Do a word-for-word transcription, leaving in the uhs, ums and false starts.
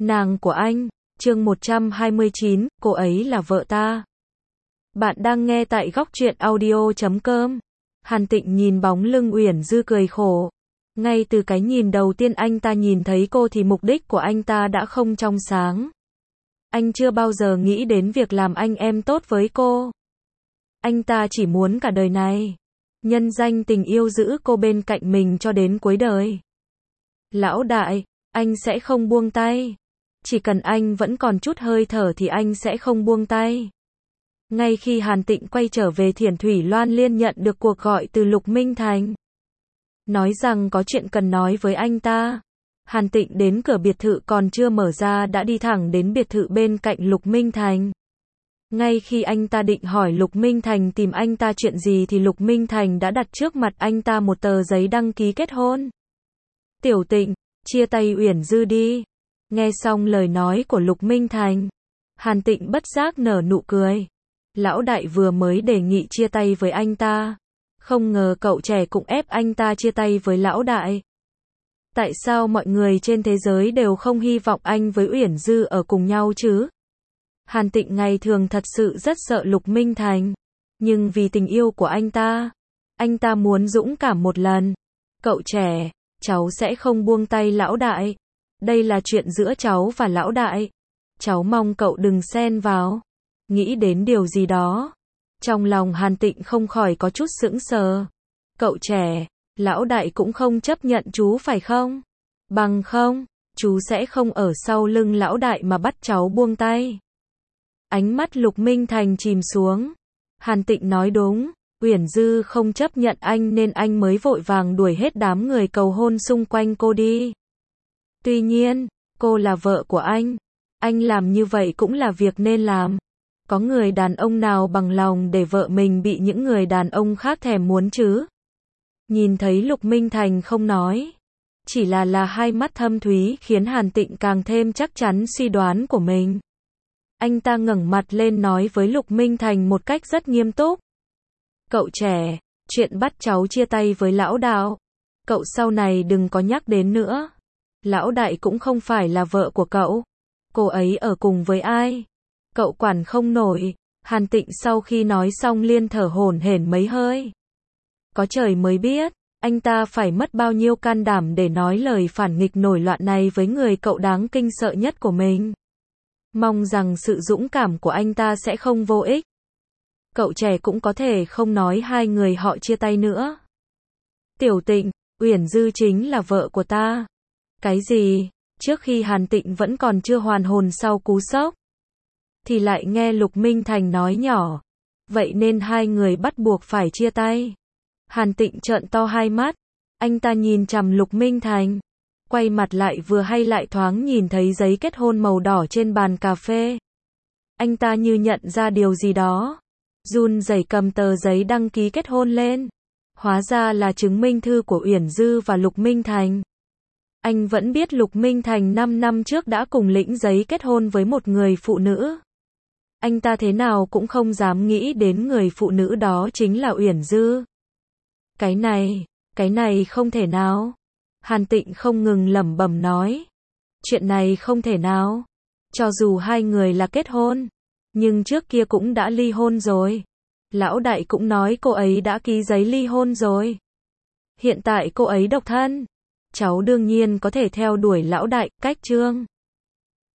Nàng của anh, chương một trăm hai mươi chín, cô ấy là vợ ta. Bạn đang nghe tại góc truyện audio chấm com. Hàn Tịnh nhìn bóng lưng Uyển Dư cười khổ. Ngay từ cái nhìn đầu tiên anh ta nhìn thấy cô thì mục đích của anh ta đã không trong sáng. Anh chưa bao giờ nghĩ đến việc làm anh em tốt với cô. Anh ta chỉ muốn cả đời này, nhân danh tình yêu giữ cô bên cạnh mình cho đến cuối đời. Lão đại, anh sẽ không buông tay. Chỉ cần anh vẫn còn chút hơi thở thì anh sẽ không buông tay. Ngay khi Hàn Tịnh quay trở về Thiển Thủy Loan Liên nhận được cuộc gọi từ Lục Minh Thành. Nói rằng có chuyện cần nói với anh ta. Hàn Tịnh đến cửa biệt thự còn chưa mở ra đã đi thẳng đến biệt thự bên cạnh Lục Minh Thành. Ngay khi anh ta định hỏi Lục Minh Thành tìm anh ta chuyện gì thì Lục Minh Thành đã đặt trước mặt anh ta một tờ giấy đăng ký kết hôn. Tiểu Tịnh, chia tay Uyển Dư đi. Nghe xong lời nói của Lục Minh Thành, Hàn Tịnh bất giác nở nụ cười. Lão đại vừa mới đề nghị chia tay với anh ta. Không ngờ cậu trẻ cũng ép anh ta chia tay với lão đại. Tại sao mọi người trên thế giới đều không hy vọng anh với Uyển Dư ở cùng nhau chứ? Hàn Tịnh ngày thường thật sự rất sợ Lục Minh Thành. Nhưng vì tình yêu của anh ta, anh ta muốn dũng cảm một lần. Cậu trẻ, cháu sẽ không buông tay lão đại. Đây là chuyện giữa cháu và lão đại. Cháu mong cậu đừng xen vào. Nghĩ đến điều gì đó. Trong lòng Hàn Tịnh không khỏi có chút sững sờ. Cậu trẻ, lão đại cũng không chấp nhận chú phải không? Bằng không, chú sẽ không ở sau lưng lão đại mà bắt cháu buông tay. Ánh mắt Lục Minh Thành chìm xuống. Hàn Tịnh nói đúng, Uyển Dư không chấp nhận anh nên anh mới vội vàng đuổi hết đám người cầu hôn xung quanh cô đi. Tuy nhiên, cô là vợ của anh. Anh làm như vậy cũng là việc nên làm. Có người đàn ông nào bằng lòng để vợ mình bị những người đàn ông khác thèm muốn chứ? Nhìn thấy Lục Minh Thành không nói. Chỉ là là hai mắt thâm thúy khiến Hàn Tịnh càng thêm chắc chắn suy đoán của mình. Anh ta ngẩng mặt lên nói với Lục Minh Thành một cách rất nghiêm túc. Cậu trẻ, chuyện bắt cháu chia tay với lão đạo, cậu sau này đừng có nhắc đến nữa. Lão đại cũng không phải là vợ của cậu. Cô ấy ở cùng với ai? Cậu quản không nổi. Hàn Tịnh sau khi nói xong liên thở hổn hển mấy hơi. Có trời mới biết, anh ta phải mất bao nhiêu can đảm để nói lời phản nghịch nổi loạn này với người cậu đáng kinh sợ nhất của mình. Mong rằng sự dũng cảm của anh ta sẽ không vô ích. Cậu trẻ cũng có thể không nói hai người họ chia tay nữa. Tiểu Tịnh, Uyển Dư chính là vợ của ta. Cái gì? Trước khi Hàn Tịnh vẫn còn chưa hoàn hồn sau cú sốc, thì lại nghe Lục Minh Thành nói nhỏ. Vậy nên hai người bắt buộc phải chia tay. Hàn Tịnh trợn to hai mắt. Anh ta nhìn chằm Lục Minh Thành. Quay mặt lại vừa hay lại thoáng nhìn thấy giấy kết hôn màu đỏ trên bàn cà phê. Anh ta như nhận ra điều gì đó. Run rẩy cầm tờ giấy đăng ký kết hôn lên. Hóa ra là chứng minh thư của Uyển Dư và Lục Minh Thành. Anh vẫn biết Lục Minh Thành năm năm trước đã cùng lĩnh giấy kết hôn với một người phụ nữ. Anh ta thế nào cũng không dám nghĩ đến người phụ nữ đó chính là Uyển Dư. Cái này, cái này không thể nào. Hàn Tịnh không ngừng lẩm bẩm nói. Chuyện này không thể nào. Cho dù hai người là kết hôn, nhưng trước kia cũng đã ly hôn rồi. Lão đại cũng nói cô ấy đã ký giấy ly hôn rồi. Hiện tại cô ấy độc thân. Cháu đương nhiên có thể theo đuổi lão đại, cách chương.